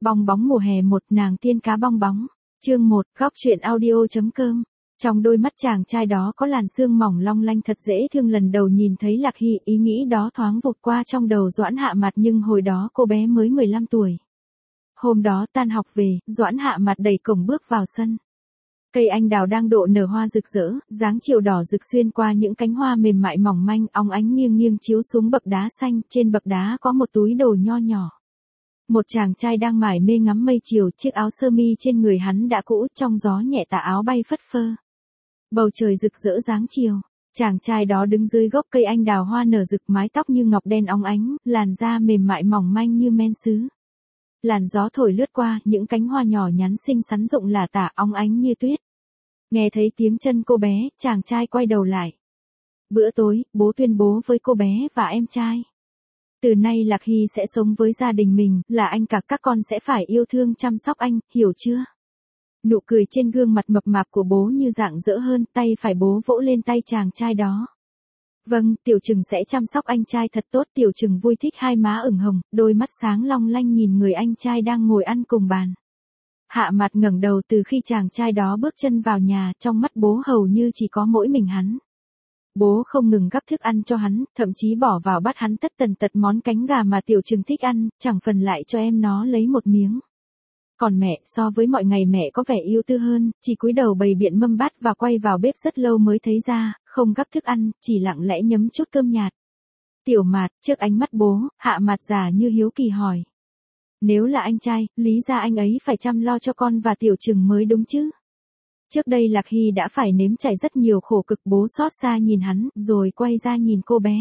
Bong bóng mùa hè 1, nàng tiên cá bong bóng. Chương 1, góc truyện audio.com. Trong đôi mắt chàng trai đó có làn sương mỏng long lanh thật dễ thương. Lần đầu nhìn thấy Lạc Hy, ý nghĩ đó thoáng vụt qua trong đầu Doãn Hạ Mặt, nhưng hồi đó cô bé mới 15 tuổi. Hôm đó tan học về, Doãn Hạ Mặt đẩy cổng bước vào sân. Cây anh đào đang độ nở hoa rực rỡ, dáng chiều đỏ rực xuyên qua những cánh hoa mềm mại mỏng manh, óng ánh nghiêng nghiêng chiếu xuống bậc đá xanh. Trên bậc đá có một túi đồ nho nhỏ. Một chàng trai đang mải mê ngắm mây chiều, chiếc áo sơ mi trên người hắn đã cũ, trong gió nhẹ tà áo bay phất phơ. Bầu trời rực rỡ dáng chiều. Chàng trai đó đứng dưới gốc cây anh đào, hoa nở rực, mái tóc như ngọc đen óng ánh, làn da mềm mại mỏng manh như men sứ. Làn gió thổi lướt qua, những cánh hoa nhỏ nhắn xinh xắn rụng lả tả, óng ánh như tuyết. Nghe thấy tiếng chân cô bé, chàng trai quay đầu lại. Bữa tối, bố tuyên bố với cô bé và em trai. Từ nay Lạc Hy sẽ sống với gia đình mình, là anh cả, các con sẽ phải yêu thương chăm sóc anh, hiểu chưa? Nụ cười trên gương mặt mập mạp của bố như rạng rỡ hơn, tay phải bố vỗ lên tay chàng trai đó. Vâng, Tiểu Trừng sẽ chăm sóc anh trai thật tốt. Tiểu Trừng vui thích, hai má ửng hồng, đôi mắt sáng long lanh nhìn người anh trai đang ngồi ăn cùng bàn. Hạ Mặt ngẩng đầu. Từ khi chàng trai đó bước chân vào nhà, trong mắt bố hầu như chỉ có mỗi mình hắn. Bố không ngừng gắp thức ăn cho hắn, thậm chí bỏ vào bát hắn tất tần tật món cánh gà mà Tiểu Trừng thích ăn, chẳng phần lại cho em nó lấy một miếng. Còn mẹ, so với mọi ngày mẹ có vẻ yêu tư hơn, chỉ cúi đầu bày biện mâm bát và quay vào bếp rất lâu mới thấy ra, không gắp thức ăn, chỉ lặng lẽ nhấm chút cơm nhạt. Tiểu Mạt, trước ánh mắt bố, Hạ Mặt già như hiếu kỳ hỏi. Nếu là anh trai, lý ra anh ấy phải chăm lo cho con và Tiểu Trừng mới đúng chứ. Trước đây Lạc Hy đã phải nếm trải rất nhiều khổ cực. Bố xót xa nhìn hắn, rồi quay ra nhìn cô bé.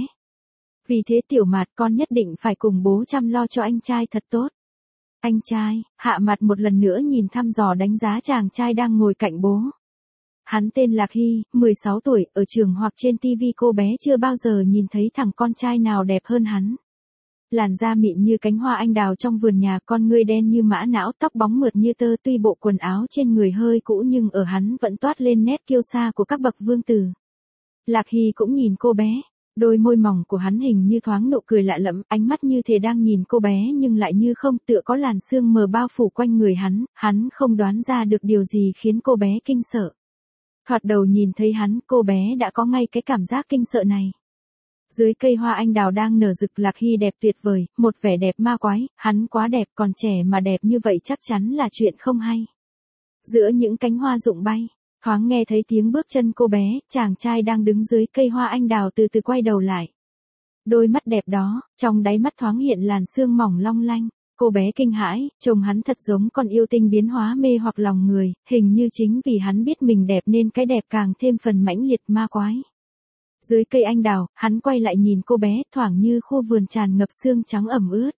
Vì thế Tiểu Mạt, con nhất định phải cùng bố chăm lo cho anh trai thật tốt. Anh trai, Hạ Mặt một lần nữa nhìn thăm dò đánh giá chàng trai đang ngồi cạnh bố. Hắn tên Lạc Hy, 16 tuổi, ở trường hoặc trên TV cô bé chưa bao giờ nhìn thấy thằng con trai nào đẹp hơn hắn. Làn da mịn như cánh hoa anh đào trong vườn nhà, con ngươi đen như mã não, tóc bóng mượt như tơ. Tuy bộ quần áo trên người hơi cũ nhưng ở hắn vẫn toát lên nét kiêu sa của các bậc vương tử. Lạc Hy cũng nhìn cô bé. Đôi môi mỏng của hắn hình như thoáng nụ cười lạ lẫm, ánh mắt như thể đang nhìn cô bé nhưng lại như không, tựa có làn sương mờ bao phủ quanh người hắn không đoán ra được điều gì khiến cô bé kinh sợ. Thoạt đầu nhìn thấy hắn, cô bé đã có ngay cái cảm giác kinh sợ này. Dưới cây hoa anh đào đang nở rực, Lạc Hy đẹp tuyệt vời, một vẻ đẹp ma quái, hắn quá đẹp, còn trẻ mà đẹp như vậy chắc chắn là chuyện không hay. Giữa những cánh hoa rụng bay, thoáng nghe thấy tiếng bước chân cô bé, chàng trai đang đứng dưới cây hoa anh đào từ từ quay đầu lại. Đôi mắt đẹp đó, trong đáy mắt thoáng hiện làn sương mỏng long lanh. Cô bé kinh hãi, trông hắn thật giống con yêu tinh biến hóa mê hoặc lòng người, hình như chính vì hắn biết mình đẹp nên cái đẹp càng thêm phần mãnh liệt ma quái. Dưới cây anh đào, hắn quay lại nhìn cô bé, thoảng như khu vườn tràn ngập sương trắng ẩm ướt.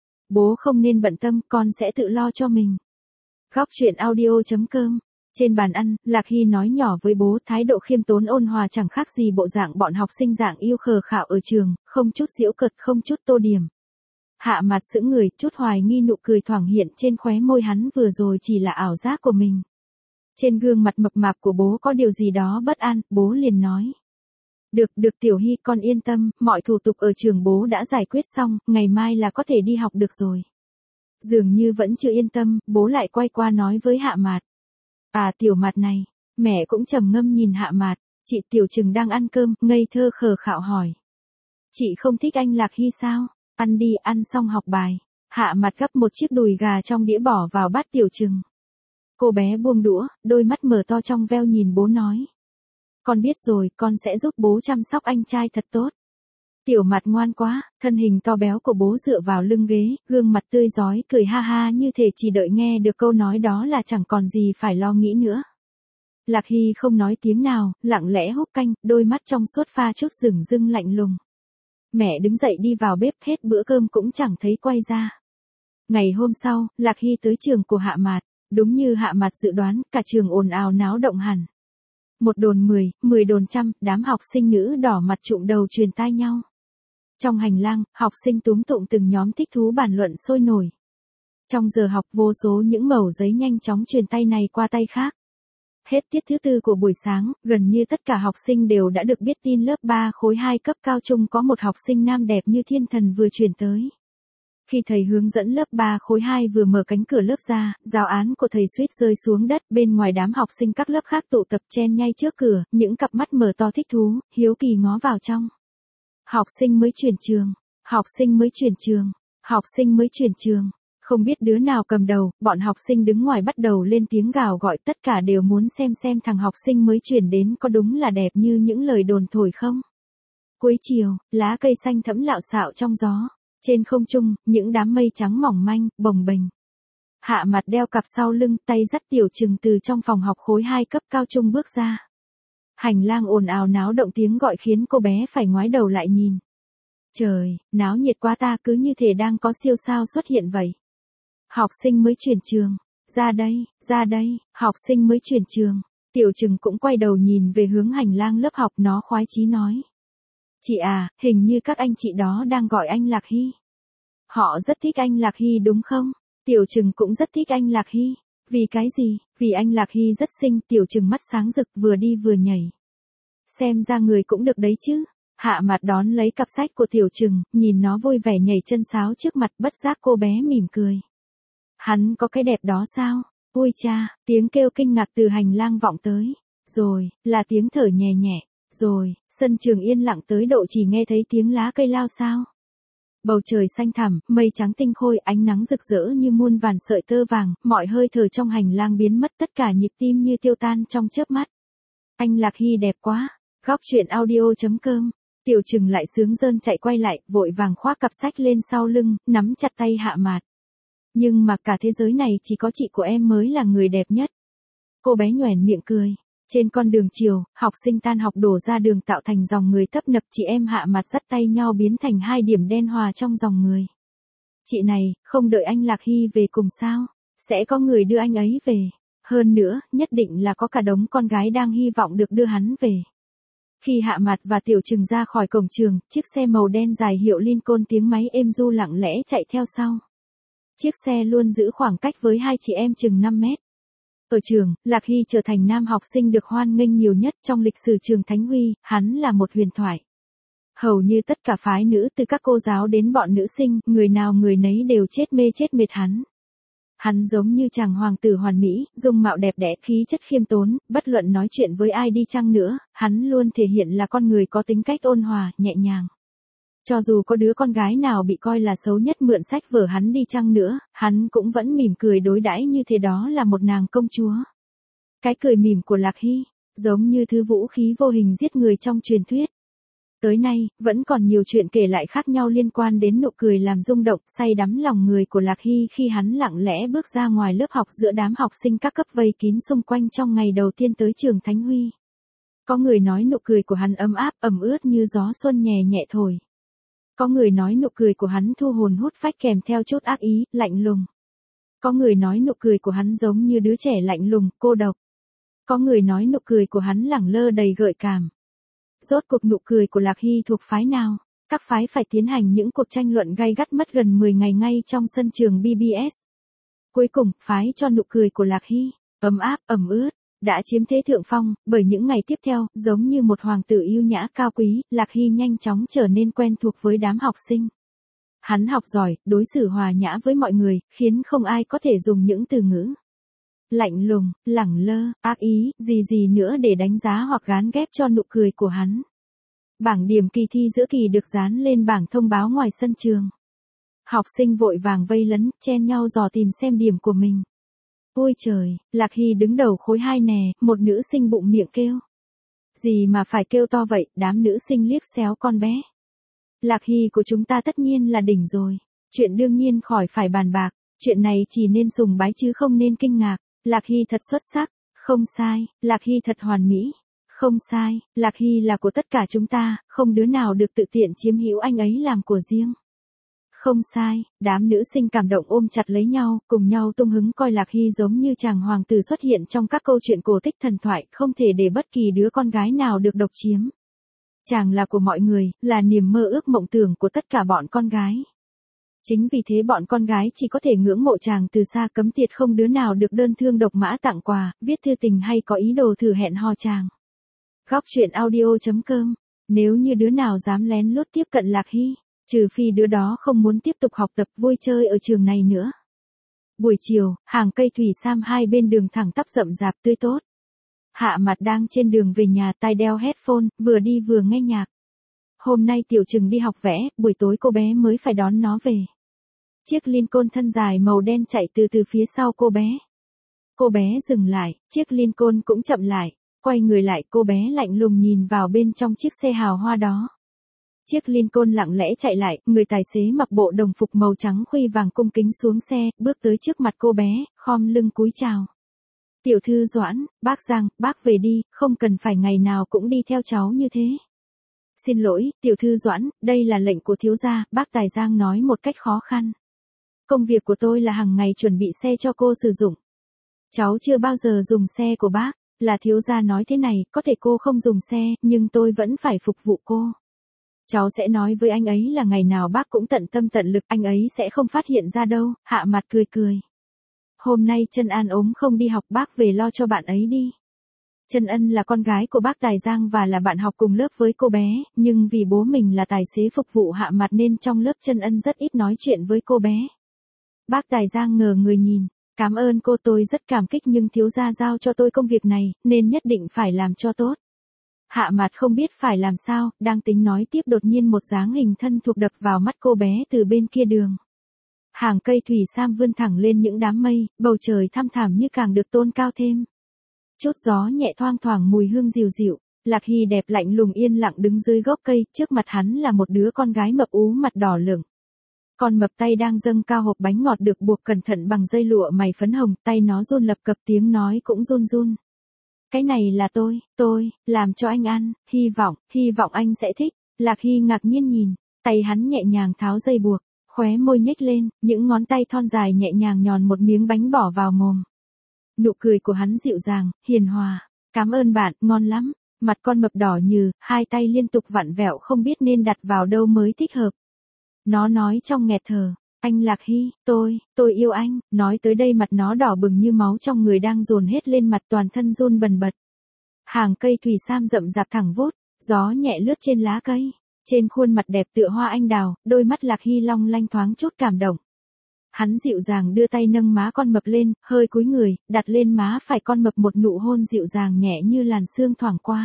Bố không nên bận tâm, con sẽ tự lo cho mình. Góc truyện audio.com. Trên bàn ăn, Lạc Hy nói nhỏ với bố, thái độ khiêm tốn ôn hòa chẳng khác gì bộ dạng bọn học sinh dạng yêu khờ khạo ở trường, không chút giễu cợt, không chút tô điểm. Hạ Mặt sững người, chút hoài nghi nụ cười thoảng hiện trên khóe môi hắn vừa rồi chỉ là ảo giác của mình. Trên gương mặt mập mạp của bố có điều gì đó bất an, bố liền nói. Được Tiểu Hy, con yên tâm, mọi thủ tục ở trường bố đã giải quyết xong, ngày mai là có thể đi học được rồi. Dường như vẫn chưa yên tâm, bố lại quay qua nói với Hạ Mặt. À Tiểu Mặt này, mẹ cũng trầm ngâm nhìn Hạ Mặt, chị Tiểu Trừng đang ăn cơm, ngây thơ khờ khạo hỏi. Chị không thích anh Lạc Hy sao? Ăn đi, ăn xong học bài. Hạ Mặt gắp một chiếc đùi gà trong đĩa bỏ vào bát Tiểu Trừng. Cô bé buông đũa, đôi mắt mở to trong veo nhìn bố nói. Con biết rồi, con sẽ giúp bố chăm sóc anh trai thật tốt. Tiểu Mặt ngoan quá, thân hình to béo của bố dựa vào lưng ghế, gương mặt tươi rói, cười ha ha như thể chỉ đợi nghe được câu nói đó là chẳng còn gì phải lo nghĩ nữa. Lạc Hy không nói tiếng nào, lặng lẽ húp canh, đôi mắt trong suốt pha chút rừng rưng lạnh lùng. Mẹ đứng dậy đi vào bếp, hết bữa cơm cũng chẳng thấy quay ra. Ngày hôm sau, Lạc Hy tới trường của Hạ Mặt, đúng như Hạ Mặt dự đoán, cả trường ồn ào náo động hẳn. Một đồn 10, 10 đồn trăm, đám học sinh nữ đỏ mặt trụm đầu truyền tai nhau. Trong hành lang, học sinh túm tụm từng nhóm thích thú bàn luận sôi nổi. Trong giờ học, vô số những mẩu giấy nhanh chóng truyền tay này qua tay khác. Hết tiết thứ tư của buổi sáng, gần như tất cả học sinh đều đã được biết tin lớp 3 khối 2 cấp cao trung có một học sinh nam đẹp như thiên thần vừa chuyển tới. Khi thầy hướng dẫn lớp 3 khối 2 vừa mở cánh cửa lớp ra, giáo án của thầy suýt rơi xuống đất, bên ngoài đám học sinh các lớp khác tụ tập chen nhay trước cửa, những cặp mắt mở to thích thú, hiếu kỳ ngó vào trong. Học sinh mới chuyển trường, học sinh mới chuyển trường, học sinh mới chuyển trường. Không biết đứa nào cầm đầu, bọn học sinh đứng ngoài bắt đầu lên tiếng gào gọi, tất cả đều muốn xem thằng học sinh mới chuyển đến có đúng là đẹp như những lời đồn thổi không. Cuối chiều, lá cây xanh thẫm lạo xạo trong gió. Trên không trung, những đám mây trắng mỏng manh, bồng bềnh. Hạ Mặt đeo cặp sau lưng, tay dắt Tiểu Trừng từ trong phòng học khối 2 cấp cao trung bước ra. Hành lang ồn ào náo động tiếng gọi khiến cô bé phải ngoái đầu lại nhìn. Trời, náo nhiệt quá ta, cứ như thể đang có siêu sao xuất hiện vậy. Học sinh mới chuyển trường. Ra đây, học sinh mới chuyển trường. Tiểu Trừng cũng quay đầu nhìn về hướng hành lang lớp học, nó khoái chí nói. Chị à, hình như các anh chị đó đang gọi anh Lạc Hy. Họ rất thích anh Lạc Hy đúng không? Tiểu Trừng cũng rất thích anh Lạc Hy. Vì cái gì? Vì anh Lạc Hy rất xinh. Tiểu Trừng mắt sáng rực vừa đi vừa nhảy. Xem ra người cũng được đấy chứ. Hạ Mặt đón lấy cặp sách của Tiểu Trừng, nhìn nó vui vẻ nhảy chân sáo trước mặt, bất giác cô bé mỉm cười. Hắn có cái đẹp đó sao? Ui cha, tiếng kêu kinh ngạc từ hành lang vọng tới. Rồi, là tiếng thở nhẹ nhẹ. Rồi, sân trường yên lặng tới độ chỉ nghe thấy tiếng lá cây lao xao. Bầu trời xanh thẳm, mây trắng tinh khôi, ánh nắng rực rỡ như muôn vàn sợi tơ vàng, mọi hơi thở trong hành lang biến mất, tất cả nhịp tim như tiêu tan trong chớp mắt. Anh Lạc Hy đẹp quá. Góc truyện audio.com. Tiểu Trừng lại sướng rơn chạy quay lại, vội vàng khoác cặp sách lên sau lưng, nắm chặt tay Hạ Mặt. Nhưng mà cả thế giới này chỉ có chị của em mới là người đẹp nhất. Cô bé nhoẻn miệng cười. Trên con đường chiều, học sinh tan học đổ ra đường tạo thành dòng người tấp nập, chị em Hạ Mặt dắt tay nhau biến thành hai điểm đen hòa trong dòng người. Chị này, không đợi anh Lạc Hy về cùng sao? Sẽ có người đưa anh ấy về. Hơn nữa, nhất định là có cả đống con gái đang hy vọng được đưa hắn về. Khi Hạ Mặt và Tiểu Trừng ra khỏi cổng trường, chiếc xe màu đen dài hiệu Lincoln tiếng máy êm du lặng lẽ chạy theo sau. Chiếc xe luôn giữ khoảng cách với hai chị em chừng 5 mét. Ở trường, Lạc Hy trở thành nam học sinh được hoan nghênh nhiều nhất trong lịch sử trường Thánh Huy, hắn là một huyền thoại. Hầu như tất cả phái nữ từ các cô giáo đến bọn nữ sinh, người nào người nấy đều chết mê chết mệt hắn. Hắn giống như chàng hoàng tử hoàn mỹ, dung mạo đẹp đẽ, khí chất khiêm tốn, bất luận nói chuyện với ai đi chăng nữa, hắn luôn thể hiện là con người có tính cách ôn hòa, nhẹ nhàng. Cho dù có đứa con gái nào bị coi là xấu nhất mượn sách vở hắn đi chăng nữa, hắn cũng vẫn mỉm cười đối đãi như thế, đó là một nàng công chúa. Cái cười mỉm của Lạc Hy, giống như thứ vũ khí vô hình giết người trong truyền thuyết. Tới nay, vẫn còn nhiều chuyện kể lại khác nhau liên quan đến nụ cười làm rung động, say đắm lòng người của Lạc Hy khi hắn lặng lẽ bước ra ngoài lớp học giữa đám học sinh các cấp vây kín xung quanh trong ngày đầu tiên tới trường Thánh Huy. Có người nói nụ cười của hắn ấm áp, ẩm ướt như gió xuân nhẹ nhẹ thổi. Có người nói nụ cười của hắn thu hồn hút phách kèm theo chút ác ý, lạnh lùng. Có người nói nụ cười của hắn giống như đứa trẻ lạnh lùng, cô độc. Có người nói nụ cười của hắn lẳng lơ đầy gợi cảm. Rốt cuộc nụ cười của Lạc Hy thuộc phái nào? Các phái phải tiến hành những cuộc tranh luận gay gắt mất gần 10 ngày ngay trong sân trường BBS. Cuối cùng, phái cho nụ cười của Lạc Hy, ấm áp, ẩm ướt, đã chiếm thế thượng phong, bởi những ngày tiếp theo, giống như một hoàng tử yêu nhã cao quý, Lạc Hy nhanh chóng trở nên quen thuộc với đám học sinh. Hắn học giỏi, đối xử hòa nhã với mọi người, khiến không ai có thể dùng những từ ngữ lạnh lùng, lẳng lơ, ác ý, gì nữa để đánh giá hoặc gán ghép cho nụ cười của hắn. Bảng điểm kỳ thi giữa kỳ được dán lên bảng thông báo ngoài sân trường. Học sinh vội vàng vây lấn, chen nhau dò tìm xem điểm của mình. Ôi trời, Lạc Hy đứng đầu khối 2 nè, một nữ sinh bụng miệng kêu. Gì mà phải kêu to vậy, đám nữ sinh liếc xéo con bé. Lạc Hy của chúng ta tất nhiên là đỉnh rồi. Chuyện đương nhiên khỏi phải bàn bạc, chuyện này chỉ nên sùng bái chứ không nên kinh ngạc. Lạc Hy thật xuất sắc, không sai, Lạc Hy thật hoàn mỹ, không sai, Lạc Hy là của tất cả chúng ta, không đứa nào được tự tiện chiếm hữu anh ấy làm của riêng. Không sai, đám nữ sinh cảm động ôm chặt lấy nhau, cùng nhau tung hứng coi Lạc Hy giống như chàng hoàng tử xuất hiện trong các câu chuyện cổ tích thần thoại, không thể để bất kỳ đứa con gái nào được độc chiếm. Chàng là của mọi người, là niềm mơ ước mộng tưởng của tất cả bọn con gái. Chính vì thế bọn con gái chỉ có thể ngưỡng mộ chàng từ xa, cấm tiệt không đứa nào được đơn thương độc mã tặng quà, viết thư tình hay có ý đồ thử hẹn hò chàng. Góc truyện audio.com. Nếu như đứa nào dám lén lút tiếp cận Lạc Hy, Trừ phi đứa đó không muốn tiếp tục học tập vui chơi ở trường này nữa. Buổi chiều, hàng cây thủy sam hai bên đường thẳng tắp rậm rạp tươi tốt. Hạ Mặt đang trên đường về nhà, tai đeo headphone, vừa đi vừa nghe nhạc. Hôm nay Tiểu Trừng đi học vẽ, buổi tối cô bé mới phải đón nó về. Chiếc Lincoln thân dài màu đen chạy từ từ phía sau cô bé. Cô bé dừng lại, chiếc Lincoln cũng chậm lại, quay người lại, cô bé lạnh lùng nhìn vào bên trong chiếc xe hào hoa đó. Chiếc Lincoln lặng lẽ chạy lại, người tài xế mặc bộ đồng phục màu trắng khuy vàng cung kính xuống xe, bước tới trước mặt cô bé, khom lưng cúi chào. Tiểu thư Doãn, bác Giang, bác về đi, không cần phải ngày nào cũng đi theo cháu như thế. Xin lỗi, tiểu thư Doãn, đây là lệnh của thiếu gia, bác Tài Giang nói một cách khó khăn. Công việc của tôi là hàng ngày chuẩn bị xe cho cô sử dụng. Cháu chưa bao giờ dùng xe của bác, là thiếu gia nói thế này, có thể cô không dùng xe, nhưng tôi vẫn phải phục vụ cô. Cháu sẽ nói với anh ấy là ngày nào bác cũng tận tâm tận lực, anh ấy sẽ không phát hiện ra đâu. Hạ Mặt cười cười. Hôm nay Trân An ốm không đi học, bác về lo cho bạn ấy đi. Trân Ân là con gái của bác Tài Giang và là bạn học cùng lớp với cô bé, nhưng vì bố mình là tài xế phục vụ Hạ Mặt nên trong lớp Trân Ân rất ít nói chuyện với cô bé. Bác Tài Giang ngờ người nhìn, cảm ơn cô, tôi rất cảm kích, nhưng thiếu gia giao cho tôi công việc này, nên nhất định phải làm cho tốt. Hạ Mặt không biết phải làm sao, đang tính nói tiếp đột nhiên một dáng hình thân thuộc đập vào mắt cô bé từ bên kia đường. Hàng cây thủy sam vươn thẳng lên những đám mây, bầu trời thăm thẳm như càng được tôn cao thêm. Chút gió nhẹ thoang thoảng mùi hương dịu dịu, Lạc Hy đẹp lạnh lùng yên lặng đứng dưới gốc cây, trước mặt hắn là một đứa con gái mập ú mặt đỏ lửng. Con mập tay đang dâng cao hộp bánh ngọt được buộc cẩn thận bằng dây lụa mày phấn hồng, tay nó run lập cập, tiếng nói cũng run run. Cái này là tôi, làm cho anh ăn, hy vọng anh sẽ thích. Lạc Hy ngạc nhiên nhìn, tay hắn nhẹ nhàng tháo dây buộc, khóe môi nhếch lên, những ngón tay thon dài nhẹ nhàng nhòn một miếng bánh bỏ vào mồm. Nụ cười của hắn dịu dàng, hiền hòa, cảm ơn bạn, ngon lắm. Mặt con mập đỏ nhừ, hai tay liên tục vặn vẹo không biết nên đặt vào đâu mới thích hợp. Nó nói trong nghẹt thở, anh Lạc Hy, tôi yêu anh, nói tới đây mặt nó đỏ bừng như máu trong người đang dồn hết lên mặt, toàn thân run bần bật. Hàng cây thủy sam rậm rạp thẳng vút, gió nhẹ lướt trên lá cây, trên khuôn mặt đẹp tựa hoa anh đào, đôi mắt Lạc Hy long lanh thoáng chút cảm động. Hắn dịu dàng đưa tay nâng má con mập lên, hơi cúi người, đặt lên má phải con mập một nụ hôn dịu dàng nhẹ như làn sương thoảng qua.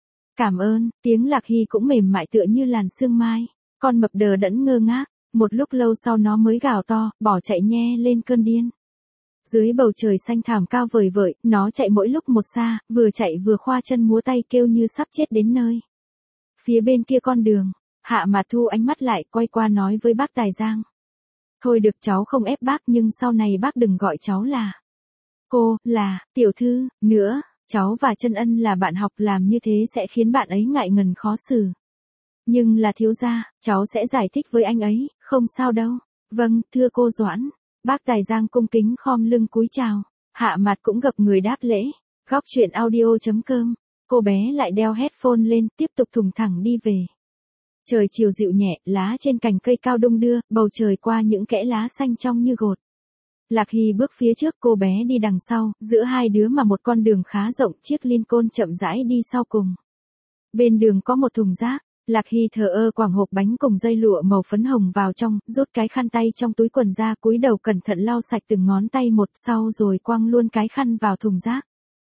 Cảm ơn, tiếng Lạc Hy cũng mềm mại tựa như làn sương mai. Con mập đờ đẫn ngơ ngác, một lúc lâu sau nó mới gào to, bỏ chạy nhe lên cơn điên. Dưới bầu trời xanh thẳm cao vời vợi, nó chạy mỗi lúc một xa, vừa chạy vừa khoa chân múa tay kêu như sắp chết đến nơi. Phía bên kia con đường, Hạ Mặt thu ánh mắt lại, quay qua nói với bác Tài Giang. Thôi được, cháu không ép bác, nhưng sau này bác đừng gọi cháu là cô, là tiểu thư, nữa, cháu và Trân Ân là bạn học, làm như thế sẽ khiến bạn ấy ngại ngần khó xử. Nhưng là thiếu gia, cháu sẽ giải thích với anh ấy, không sao đâu. Vâng, thưa cô Doãn. Bác Tài Giang cung kính khom lưng cúi chào. Hạ Mặt cũng gập người đáp lễ. Góc truyện audio.com. Cô bé lại đeo headphone lên, tiếp tục thùng thẳng đi về. Trời chiều dịu nhẹ, lá trên cành cây cao đung đưa, bầu trời qua những kẽ lá xanh trong như gột. Lạc Hy bước phía trước, cô bé đi đằng sau, giữa hai đứa mà một con đường khá rộng, chiếc Lincoln chậm rãi đi sau cùng. Bên đường có một thùng rác. Lạc Hy thờ ơ quàng hộp bánh cùng dây lụa màu phấn hồng vào trong, rút cái khăn tay trong túi quần ra, cúi đầu cẩn thận lau sạch từng ngón tay một, sau rồi quăng luôn cái khăn vào thùng rác.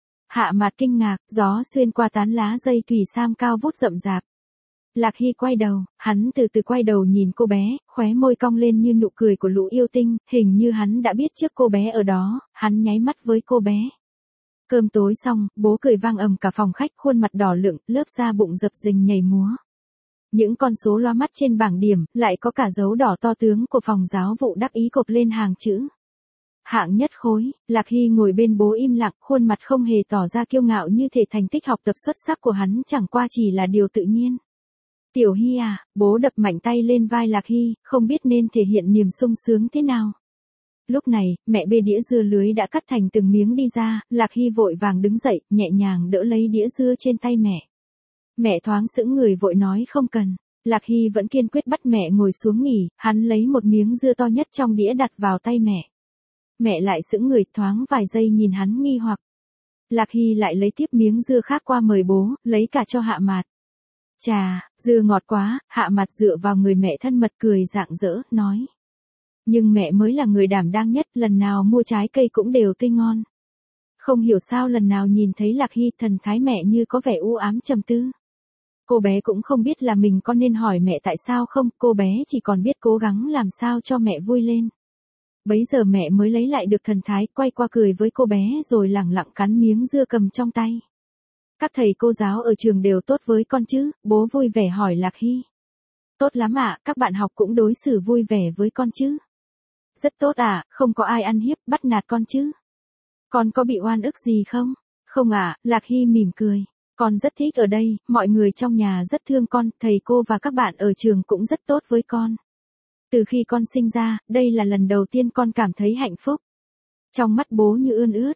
Hạ Mặt kinh ngạc, gió xuyên qua tán lá dây thủy sam cao vút rậm rạp. Lạc Hy quay đầu, hắn từ từ quay đầu nhìn cô bé, khóe môi cong lên như nụ cười của lũ yêu tinh, hình như hắn đã biết trước cô bé ở đó, hắn nháy mắt với cô bé. Cơm tối xong, bố cười vang ầm cả phòng khách, khuôn mặt đỏ lựng, lớp da bụng dập dình nhảy múa. Những con số loa mắt trên bảng điểm, lại có cả dấu đỏ to tướng của phòng giáo vụ đắc ý cột lên hàng chữ. Hạng nhất khối. Lạc Hy ngồi bên bố im lặng, khuôn mặt không hề tỏ ra kiêu ngạo, như thể thành tích học tập xuất sắc của hắn chẳng qua chỉ là điều tự nhiên. Tiểu Hy à, bố đập mạnh tay lên vai Lạc Hy, không biết nên thể hiện niềm sung sướng thế nào. Lúc này, mẹ bê đĩa dưa lưới đã cắt thành từng miếng đi ra, Lạc Hy vội vàng đứng dậy, nhẹ nhàng đỡ lấy đĩa dưa trên tay mẹ. Mẹ thoáng sững người vội nói không cần. Lạc Hy vẫn kiên quyết bắt mẹ ngồi xuống nghỉ, hắn lấy một miếng dưa to nhất trong đĩa đặt vào tay mẹ. Mẹ lại sững người thoáng vài giây nhìn hắn nghi hoặc. Lạc Hy lại lấy tiếp miếng dưa khác qua mời bố, lấy cả cho Hạ Mặt. Chà, dưa ngọt quá, Hạ Mặt dựa vào người mẹ thân mật cười rạng rỡ, nói. Nhưng mẹ mới là người đảm đang nhất, lần nào mua trái cây cũng đều tươi ngon. Không hiểu sao lần nào nhìn thấy Lạc Hy, thần thái mẹ như có vẻ u ám trầm tư. Cô bé cũng không biết là mình có nên hỏi mẹ tại sao không, cô bé chỉ còn biết cố gắng làm sao cho mẹ vui lên. Bấy giờ mẹ mới lấy lại được thần thái, quay qua cười với cô bé rồi lẳng lặng cắn miếng dưa cầm trong tay. Các thầy cô giáo ở trường đều tốt với con chứ, bố vui vẻ hỏi Lạc Hy. Tốt lắm ạ, các bạn học cũng đối xử vui vẻ với con chứ. Rất tốt ạ, không có ai ăn hiếp, bắt nạt con chứ. Con có bị oan ức gì không? Không ạ, Lạc Hy mỉm cười. Con rất thích ở đây, mọi người trong nhà rất thương con, thầy cô và các bạn ở trường cũng rất tốt với con. Từ khi con sinh ra, đây là lần đầu tiên con cảm thấy hạnh phúc. Trong mắt bố như ươn ướt,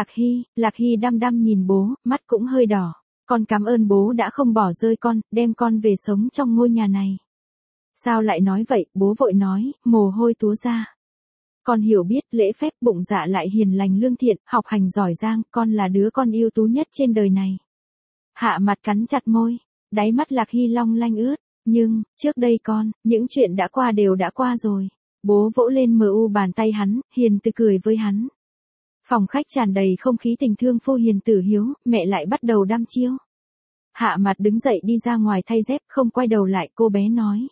Lạc Hy đăm đăm nhìn bố, mắt cũng hơi đỏ. Con cảm ơn bố đã không bỏ rơi con, đem con về sống trong ngôi nhà này. Sao lại nói vậy, bố vội nói, mồ hôi túa ra. Con hiểu biết, lễ phép, bụng dạ lại hiền lành lương thiện, học hành giỏi giang, con là đứa con ưu tú nhất trên đời này. Hạ Mặt cắn chặt môi, đáy mắt Lạc Hy long lanh ướt, nhưng, trước đây con, những chuyện đã qua đều đã qua rồi. Bố vỗ lên bàn tay hắn, hiền từ cười với hắn. Phòng khách tràn đầy không khí tình thương phô hiền tử hiếu, mẹ lại bắt đầu đăm chiêu. Hạ Mặt đứng dậy đi ra ngoài thay dép, không quay đầu lại, cô bé nói.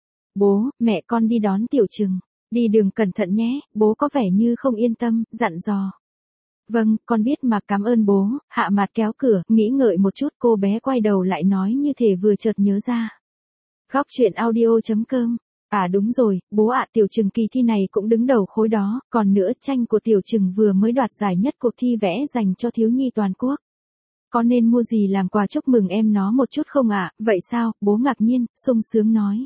Bố, mẹ con đi đón Tiểu Trừng. Đi đường cẩn thận nhé, bố có vẻ như không yên tâm, dặn dò. Vâng, con biết mà, cảm ơn bố. Hạ Mặt kéo cửa, nghĩ ngợi một chút, cô bé quay đầu lại nói như thể vừa chợt nhớ ra. Góc truyện audio.com. À đúng rồi, bố ạ, Tiểu Trừng kỳ thi này cũng đứng đầu khối đó, còn nữa tranh của Tiểu Trừng vừa mới đoạt giải nhất cuộc thi vẽ dành cho thiếu nhi toàn quốc. Có nên mua gì làm quà chúc mừng em nó một chút không ạ? Vậy sao? Bố ngạc nhiên, sung sướng nói.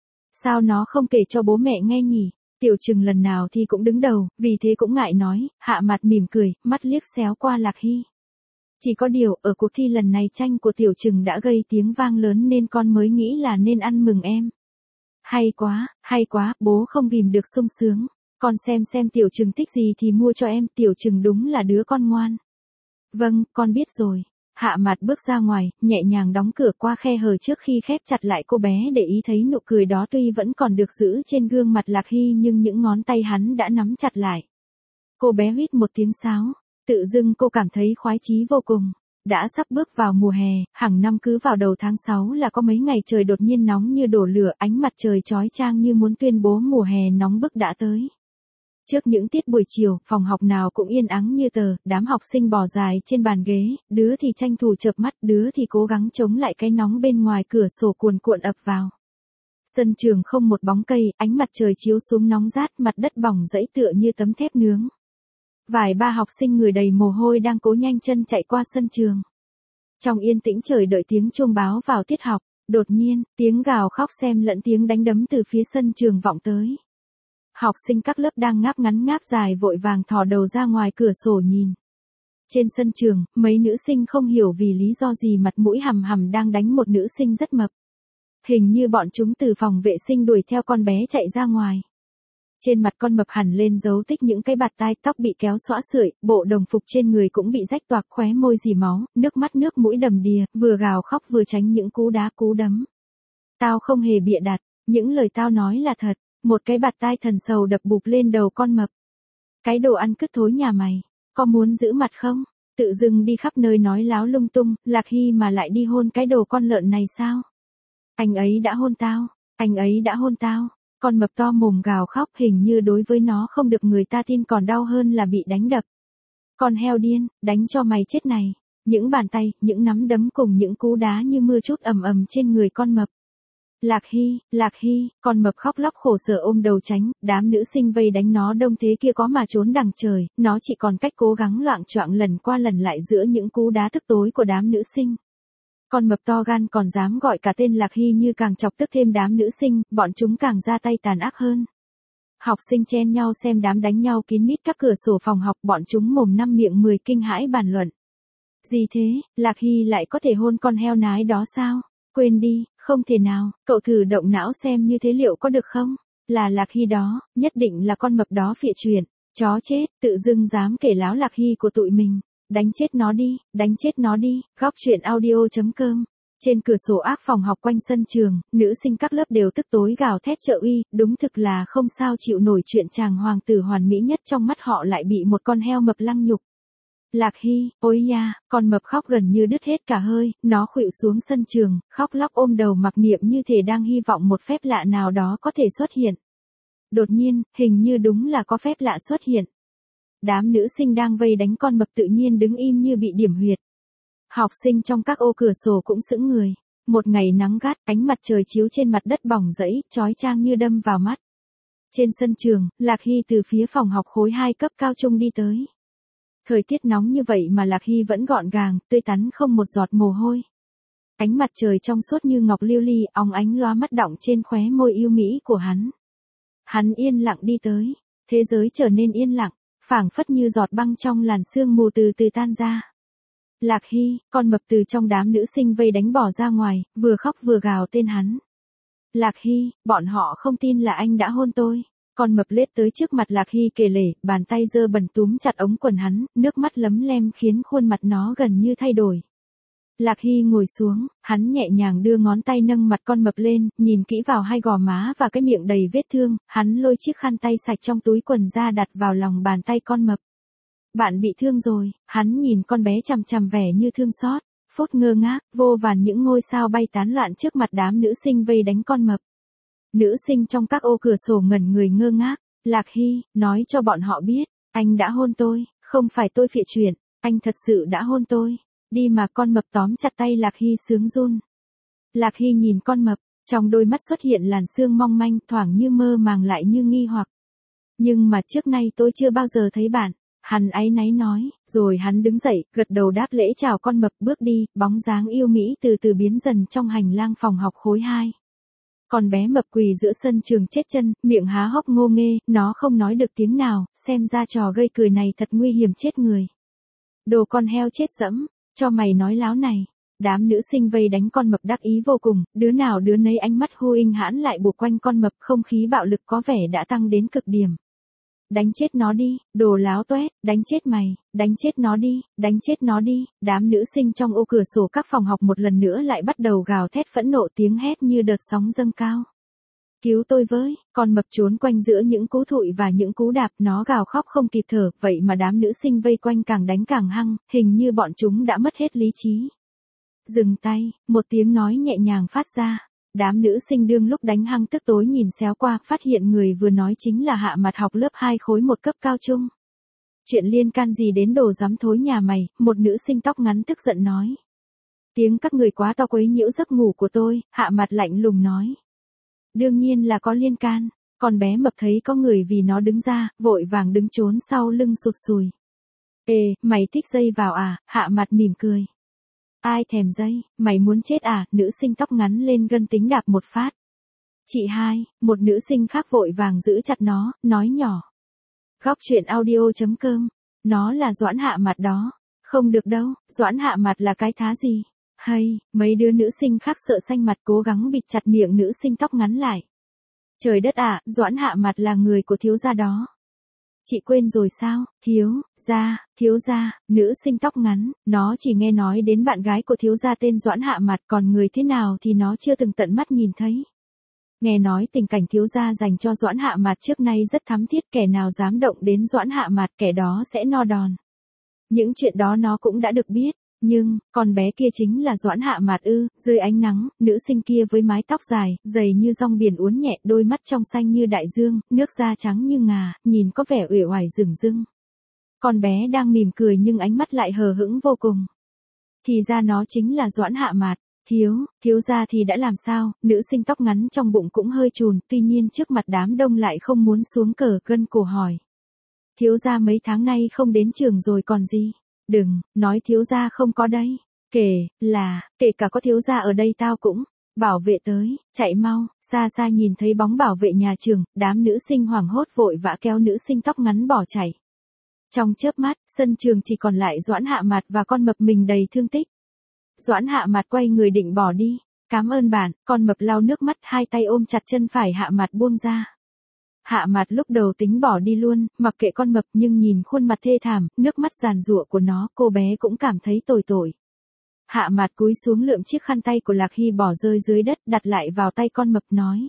Sao nó không kể cho bố mẹ nghe nhỉ? Tiểu Trừng lần nào thì cũng đứng đầu, vì thế cũng ngại nói. Hạ Mặt mỉm cười, mắt liếc xéo qua Lạc Hy. Chỉ có điều, ở cuộc thi lần này tranh của Tiểu Trừng đã gây tiếng vang lớn nên con mới nghĩ là nên ăn mừng em. Hay quá, bố không ghim được sung sướng. Con xem Tiểu Trừng thích gì thì mua cho em, Tiểu Trừng đúng là đứa con ngoan. Vâng, con biết rồi. Hạ Mặt bước ra ngoài, nhẹ nhàng đóng cửa qua khe hở trước khi khép chặt lại, cô bé để ý thấy nụ cười đó tuy vẫn còn được giữ trên gương mặt Lạc Hy nhưng những ngón tay hắn đã nắm chặt lại. Cô bé huýt một tiếng sáo, tự dưng cô cảm thấy khoái chí vô cùng. Đã sắp bước vào mùa hè, hàng năm cứ vào đầu tháng 6 là có mấy ngày trời đột nhiên nóng như đổ lửa, ánh mặt trời chói chang như muốn tuyên bố mùa hè nóng bức đã tới. Trước những tiết buổi chiều, phòng học nào cũng yên ắng như tờ, đám học sinh bò dài trên bàn ghế, đứa thì tranh thủ chợp mắt, đứa thì cố gắng chống lại cái nóng bên ngoài cửa sổ cuồn cuộn ập vào. Sân trường không một bóng cây, ánh mặt trời chiếu xuống nóng rát, mặt đất bỏng rẫy tựa như tấm thép nướng. Vài ba học sinh người đầy mồ hôi đang cố nhanh chân chạy qua sân trường. Trong yên tĩnh chờ đợi tiếng chuông báo vào tiết học, đột nhiên, tiếng gào khóc xem lẫn tiếng đánh đấm từ phía sân trường vọng tới. Học sinh các lớp đang ngáp ngắn ngáp dài vội vàng thò đầu ra ngoài cửa sổ nhìn. Trên sân trường, mấy nữ sinh không hiểu vì lý do gì mặt mũi hằm hằm đang đánh một nữ sinh rất mập. Hình như bọn chúng từ phòng vệ sinh đuổi theo con bé chạy ra ngoài. Trên mặt con mập hẳn lên dấu tích những cái bạt tai, tóc bị kéo xõa sưởi, bộ đồng phục trên người cũng bị rách toạc, khóe môi rỉ máu, nước mắt nước mũi đầm đìa, vừa gào khóc vừa tránh những cú đá cú đấm. Tao không hề bịa đặt, những lời tao nói là thật. Một cái bạt tai thần sầu đập bụp lên đầu con mập. Cái đồ ăn cứt thối nhà mày, có muốn giữ mặt không? Tự dưng đi khắp nơi nói láo lung tung, Lạc Hy mà lại đi hôn cái đồ con lợn này sao? Anh ấy đã hôn tao. Con mập to mồm gào khóc, hình như đối với nó không được người ta tin còn đau hơn là bị đánh đập. Con heo điên, đánh cho mày chết này. Những bàn tay, những nắm đấm cùng những cú đá như mưa trút ầm ầm trên người con mập. Lạc Hy, con mập khóc lóc khổ sở ôm đầu tránh, đám nữ sinh vây đánh nó đông thế kia có mà trốn đằng trời, nó chỉ còn cách cố gắng loạng choạng lần qua lần lại giữa những cú đá tức tối của đám nữ sinh. Con mập to gan còn dám gọi cả tên Lạc Hy như càng chọc tức thêm đám nữ sinh, bọn chúng càng ra tay tàn ác hơn. Học sinh chen nhau xem đám đánh nhau kín mít các cửa sổ phòng học, bọn chúng mồm năm miệng 10 kinh hãi bàn luận. Gì thế, Lạc Hy lại có thể hôn con heo nái đó sao? Quên đi, không thể nào, cậu thử động não xem như thế liệu có được không? Là Lạc Hy đó, nhất định là con mập đó phịa chuyện. Chó chết, tự dưng dám kể láo Lạc Hy của tụi mình. Đánh chết nó đi, Góc truyện audio.com Trên cửa sổ ác phòng học quanh sân trường, nữ sinh các lớp đều tức tối gào thét trợ uy, đúng thực là không sao chịu nổi chuyện chàng hoàng tử hoàn mỹ nhất trong mắt họ lại bị một con heo mập lăng nhục. Lạc Hy, ôi ya, con mập khóc gần như đứt hết cả hơi, nó khuỵu xuống sân trường, khóc lóc ôm đầu mặc niệm như thể đang hy vọng một phép lạ nào đó có thể xuất hiện. Đột nhiên, hình như đúng là có phép lạ xuất hiện. Đám nữ sinh đang vây đánh con mập tự nhiên đứng im như bị điểm huyệt. Học sinh trong các ô cửa sổ cũng sững người. Một ngày nắng gắt, ánh mặt trời chiếu trên mặt đất bỏng rẫy, chói chang như đâm vào mắt. Trên sân trường, Lạc Hy từ phía phòng học khối 2 cấp cao trung đi tới. Thời tiết nóng như vậy mà Lạc Hy vẫn gọn gàng, tươi tắn không một giọt mồ hôi. Ánh mặt trời trong suốt như ngọc lưu ly, óng ánh lóa mắt đọng trên khóe môi yêu mỹ của hắn. Hắn yên lặng đi tới, thế giới trở nên yên lặng, phảng phất như giọt băng trong làn sương mù từ từ tan ra. Lạc Hy, con mập từ trong đám nữ sinh vây đánh bỏ ra ngoài, vừa khóc vừa gào tên hắn. Lạc Hy, bọn họ không tin là anh đã hôn tôi. Con mập lết tới trước mặt Lạc Hy kể lể, bàn tay dơ bẩn túm chặt ống quần hắn, nước mắt lấm lem khiến khuôn mặt nó gần như thay đổi. Lạc Hy ngồi xuống, hắn nhẹ nhàng đưa ngón tay nâng mặt con mập lên, nhìn kỹ vào hai gò má và cái miệng đầy vết thương, hắn lôi chiếc khăn tay sạch trong túi quần ra đặt vào lòng bàn tay con mập. Bạn bị thương rồi, hắn nhìn con bé chằm chằm vẻ như thương xót, phút ngơ ngác, vô vàn những ngôi sao bay tán loạn trước mặt đám nữ sinh vây đánh con mập. Nữ sinh trong các ô cửa sổ ngẩn người ngơ ngác, Lạc Hy, nói cho bọn họ biết, anh đã hôn tôi, không phải tôi phịa chuyện, anh thật sự đã hôn tôi. Đi mà, con mập tóm chặt tay Lạc Hy sướng run. Lạc Hy nhìn con mập, trong đôi mắt xuất hiện làn sương mong manh, thoảng như mơ màng lại như nghi hoặc. Nhưng mà trước nay tôi chưa bao giờ thấy bạn. Hắn áy náy nói, rồi hắn đứng dậy, gật đầu đáp lễ chào con mập bước đi, bóng dáng yêu mỹ từ từ biến dần trong hành lang phòng học khối 2. Con bé mập quỳ giữa sân trường chết chân, miệng há hốc ngô nghê, nó không nói được tiếng nào, xem ra trò gây cười này thật nguy hiểm chết người. Đồ con heo chết dẫm, cho mày nói láo này. Đám nữ sinh vây đánh con mập đắc ý vô cùng, đứa nào đứa nấy ánh mắt hu inh hãn lại buộc quanh con mập, không khí bạo lực có vẻ đã tăng đến cực điểm. Đánh chết nó đi, đồ láo toét, đánh chết mày, đánh chết nó đi, đánh chết nó đi. Đám nữ sinh trong ô cửa sổ các phòng học một lần nữa lại bắt đầu gào thét phẫn nộ, tiếng hét như đợt sóng dâng cao. Cứu tôi với, con mập trốn quanh giữa những cú thụi và những cú đạp, nó gào khóc không kịp thở, vậy mà đám nữ sinh vây quanh càng đánh càng hăng, hình như bọn chúng đã mất hết lý trí. Dừng tay, một tiếng nói nhẹ nhàng phát ra. Đám nữ sinh đương lúc đánh hăng tức tối nhìn xéo qua, phát hiện người vừa nói chính là Hạ Mặt học lớp 2 khối 1 cấp cao trung. Chuyện liên can gì đến đồ dám thối nhà mày, một nữ sinh tóc ngắn tức giận nói. Tiếng các người quá to quấy nhiễu giấc ngủ của tôi, Hạ Mặt lạnh lùng nói. Đương nhiên là có liên can, con bé mập thấy có người vì nó đứng ra, vội vàng đứng trốn sau lưng sụt sùi. Ê, mày thích dây vào à, Hạ Mặt mỉm cười. Ai thèm dây, mày muốn chết à, nữ sinh tóc ngắn lên gân tính đạp một phát. Chị hai, một nữ sinh khác vội vàng giữ chặt nó, nói nhỏ. Góc truyện audio.com, nó là Doãn Hạ Mặt đó. Không được đâu, Doãn Hạ Mặt là cái thá gì? Hay, mấy đứa nữ sinh khác sợ xanh mặt cố gắng bịt chặt miệng nữ sinh tóc ngắn lại. Trời đất ạ, Doãn Hạ Mặt là người của thiếu gia đó. Chị quên rồi sao, thiếu gia, nữ sinh tóc ngắn, nó chỉ nghe nói đến bạn gái của thiếu gia tên Doãn Hạ Mặt, còn người thế nào thì nó chưa từng tận mắt nhìn thấy. Nghe nói tình cảnh thiếu gia dành cho Doãn Hạ Mặt trước nay rất thắm thiết, kẻ nào dám động đến Doãn Hạ Mặt kẻ đó sẽ no đòn. Những chuyện đó nó cũng đã được biết. Nhưng, con bé kia chính là Doãn Hạ Mặt ư? Dưới ánh nắng, nữ sinh kia với mái tóc dài, dày như rong biển uốn nhẹ, đôi mắt trong xanh như đại dương, nước da trắng như ngà, nhìn có vẻ uể oải rừng rưng. Con bé đang mỉm cười nhưng ánh mắt lại hờ hững vô cùng. Thì ra nó chính là Doãn Hạ Mặt. Thiếu gia thì đã làm sao? Nữ sinh tóc ngắn trong bụng cũng hơi chùn, tuy nhiên trước mặt đám đông lại không muốn xuống cờ gân cổ hỏi. Thiếu gia mấy tháng nay không đến trường rồi còn gì? Đừng, nói thiếu gia không có đây. Kể cả có thiếu gia ở đây tao cũng. Bảo vệ tới, chạy mau, xa xa nhìn thấy bóng bảo vệ nhà trường, đám nữ sinh hoảng hốt vội vã kéo nữ sinh tóc ngắn bỏ chạy. Trong chớp mắt, sân trường chỉ còn lại Doãn Hạ Mặt và con mập mình đầy thương tích. Doãn Hạ Mặt quay người định bỏ đi. Cảm ơn bạn, con mập lau nước mắt, hai tay ôm chặt chân phải Hạ Mặt buông ra. Hạ Mặt lúc đầu tính bỏ đi luôn, mặc kệ con mập, nhưng nhìn khuôn mặt thê thảm, nước mắt giàn giụa của nó, cô bé cũng cảm thấy tồi tội. Hạ Mạt cúi xuống lượm chiếc khăn tay của Lạc Hy bỏ rơi dưới đất, đặt lại vào tay con mập nói.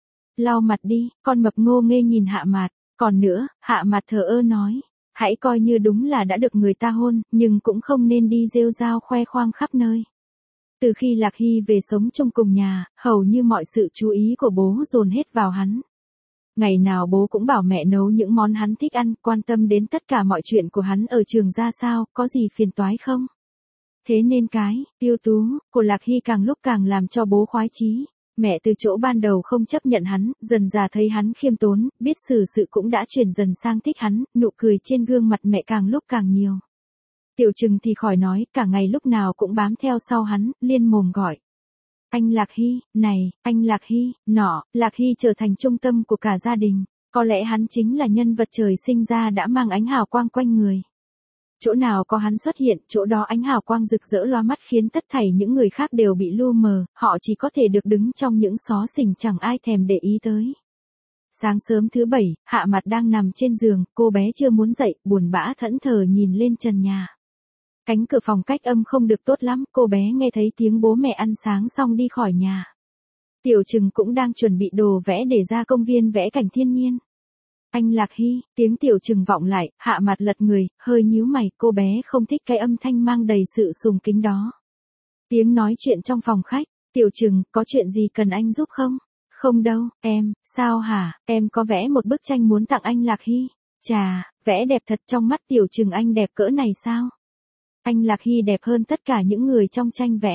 Lau mặt đi, con mập ngô nghê nhìn Hạ Mạt. Còn nữa, Hạ Mạt thờ ơ nói. Hãy coi như đúng là đã được người ta hôn, nhưng cũng không nên đi rêu rao khoe khoang khắp nơi. Từ khi Lạc Hy về sống chung cùng nhà, hầu như mọi sự chú ý của bố dồn hết vào hắn. Ngày nào bố cũng bảo mẹ nấu những món hắn thích ăn, quan tâm đến tất cả mọi chuyện của hắn ở trường ra sao, có gì phiền toái không. Thế nên cái ưu tú của Lạc Hy càng lúc càng làm cho bố khoái chí. Mẹ từ chỗ ban đầu không chấp nhận hắn, dần dà thấy hắn khiêm tốn, biết xử sự cũng đã chuyển dần sang thích hắn, nụ cười trên gương mặt mẹ càng lúc càng nhiều. Tiểu Trừng thì khỏi nói, cả ngày lúc nào cũng bám theo sau hắn, liên mồm gọi. Anh Lạc Hy, này, anh Lạc Hy, nọ, Lạc Hy trở thành trung tâm của cả gia đình. Có lẽ hắn chính là nhân vật trời sinh ra đã mang ánh hào quang quanh người. Chỗ nào có hắn xuất hiện, chỗ đó ánh hào quang rực rỡ loa mắt khiến tất thảy những người khác đều bị lu mờ, họ chỉ có thể được đứng trong những xó xỉnh chẳng ai thèm để ý tới. Sáng sớm thứ Bảy, Hạ Mạt đang nằm trên giường, cô bé chưa muốn dậy, buồn bã thẫn thờ nhìn lên trần nhà. Cánh cửa phòng cách âm không được tốt lắm, cô bé nghe thấy tiếng bố mẹ ăn sáng xong đi khỏi nhà. Tiểu Trừng cũng đang chuẩn bị đồ vẽ để ra công viên vẽ cảnh thiên nhiên. Anh Lạc Hy, tiếng Tiểu Trừng vọng lại, Hạ Mạt lật người, hơi nhíu mày, cô bé không thích cái âm thanh mang đầy sự sùng kính đó. Tiếng nói chuyện trong phòng khách, Tiểu Trừng, có chuyện gì cần anh giúp không? Không đâu, em, sao hả, em có vẽ một bức tranh muốn tặng anh Lạc Hy. Chà, vẽ đẹp thật, trong mắt Tiểu Trừng anh đẹp cỡ này sao? Anh Lạc Hy đẹp hơn tất cả những người trong tranh vẽ.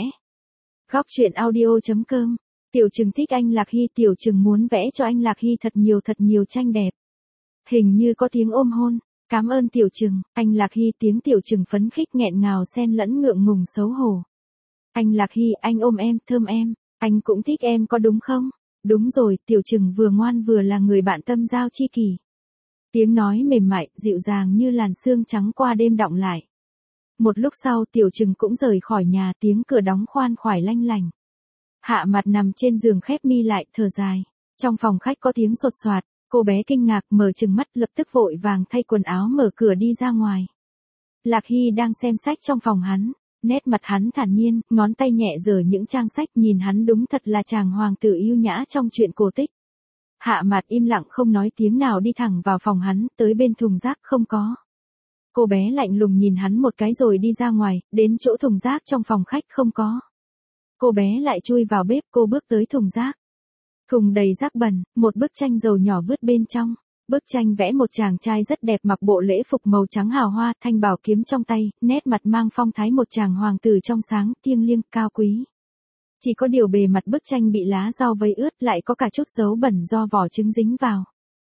Góc truyện audio.com. Tiểu Trừng thích anh Lạc Hy, Tiểu Trừng muốn vẽ cho anh Lạc Hy thật nhiều tranh đẹp. Hình như có tiếng ôm hôn. Cảm ơn Tiểu Trừng, anh Lạc Hy, tiếng Tiểu Trừng phấn khích nghẹn ngào xen lẫn ngượng ngùng xấu hổ. Anh Lạc Hy, anh ôm em, thơm em, anh cũng thích em có đúng không? Đúng rồi, Tiểu Trừng vừa ngoan vừa là người bạn tâm giao chi kỷ. Tiếng nói mềm mại, dịu dàng như làn sương trắng qua đêm đọng lại. Một lúc sau Tiểu Trừng cũng rời khỏi nhà, tiếng cửa đóng khoan khoải lanh lành. Hạ Mạt nằm trên giường khép mi lại, thở dài. Trong phòng khách có tiếng sột soạt, cô bé kinh ngạc mở trừng mắt, lập tức vội vàng thay quần áo mở cửa đi ra ngoài. Lạc Hy đang xem sách trong phòng hắn, nét mặt hắn thản nhiên, ngón tay nhẹ giở những trang sách, nhìn hắn đúng thật là chàng hoàng tử yêu nhã trong truyện cổ tích. Hạ Mạt im lặng không nói tiếng nào đi thẳng vào phòng hắn, tới bên thùng rác không có. Cô bé lạnh lùng nhìn hắn một cái rồi đi ra ngoài, đến chỗ thùng rác trong phòng khách không có. Cô bé lại chui vào bếp, cô bước tới thùng rác. Thùng đầy rác bẩn, một bức tranh dầu nhỏ vứt bên trong. Bức tranh vẽ một chàng trai rất đẹp mặc bộ lễ phục màu trắng hào hoa, thanh bảo kiếm trong tay, nét mặt mang phong thái một chàng hoàng tử trong sáng, thiêng liêng, cao quý. Chỉ có điều bề mặt bức tranh bị lá rau vây ướt, lại có cả chút dấu bẩn do vỏ trứng dính vào.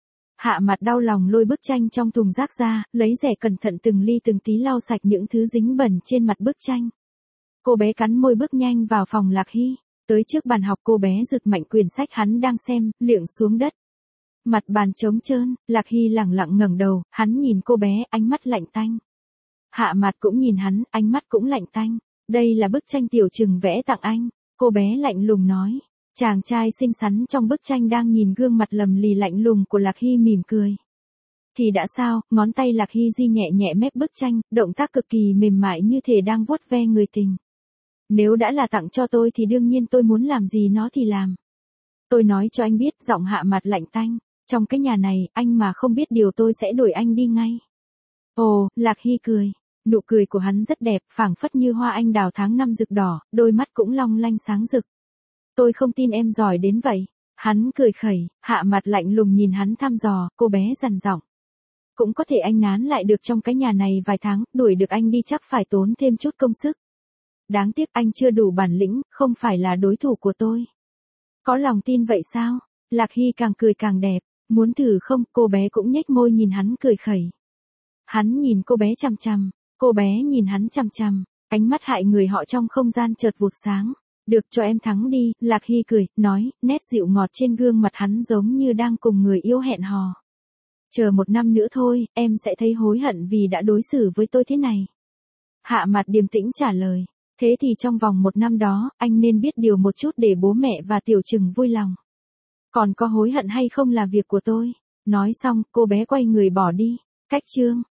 Hạ Mạt đau lòng lôi bức tranh trong thùng rác ra, lấy rẻ cẩn thận từng ly từng tí lau sạch những thứ dính bẩn trên mặt bức tranh. Cô bé cắn môi bước nhanh vào phòng Lạc Hy. Tới trước bàn học, cô bé giật mạnh quyển sách hắn đang xem, liệng xuống đất. Mặt bàn trống trơn, Lạc Hy lẳng lặng ngẩng đầu, hắn nhìn cô bé, ánh mắt lạnh tanh. Hạ Mạt cũng nhìn hắn, ánh mắt cũng lạnh tanh. Đây là bức tranh Tiểu Trừng vẽ tặng anh. Cô bé lạnh lùng nói. Chàng trai xinh xắn trong bức tranh đang nhìn gương mặt lầm lì lạnh lùng của Lạc Hy mỉm cười. Thì đã sao, ngón tay Lạc Hy di nhẹ nhẹ mép bức tranh, động tác cực kỳ mềm mại như thể đang vuốt ve người tình. Nếu đã là tặng cho tôi thì đương nhiên tôi muốn làm gì nó thì làm. Tôi nói cho anh biết, giọng Hạ Mạt lạnh tanh. Trong cái nhà này, anh mà không biết điều tôi sẽ đuổi anh đi ngay. Ồ, Lạc Hy cười. Nụ cười của hắn rất đẹp, phảng phất như hoa anh đào tháng năm rực đỏ, đôi mắt cũng long lanh sáng rực. Tôi không tin em giỏi đến vậy. Hắn cười khẩy, Hạ Mạt lạnh lùng nhìn hắn thăm dò, cô bé dằn giọng. Cũng có thể anh nán lại được trong cái nhà này vài tháng, đuổi được anh đi chắc phải tốn thêm chút công sức. Đáng tiếc anh chưa đủ bản lĩnh, không phải là đối thủ của tôi. Có lòng tin vậy sao? Lạc Hy càng cười càng đẹp. Muốn thử không? Cô bé cũng nhếch môi nhìn hắn cười khẩy. Hắn nhìn cô bé chằm chằm. Cô bé nhìn hắn chằm chằm. Ánh mắt hại người họ trong không gian chợt vụt sáng. Được, cho em thắng đi. Lạc Hy cười, nói, nét dịu ngọt trên gương mặt hắn giống như đang cùng người yêu hẹn hò. Chờ 1 năm nữa thôi, em sẽ thấy hối hận vì đã đối xử với tôi thế này. Hạ Mạt điềm tĩnh trả lời. Thế thì trong vòng 1 năm đó, anh nên biết điều một chút để bố mẹ và Tiểu Trừng vui lòng. Còn có hối hận hay không là việc của tôi. Nói xong, cô bé quay người bỏ đi. Cách chương.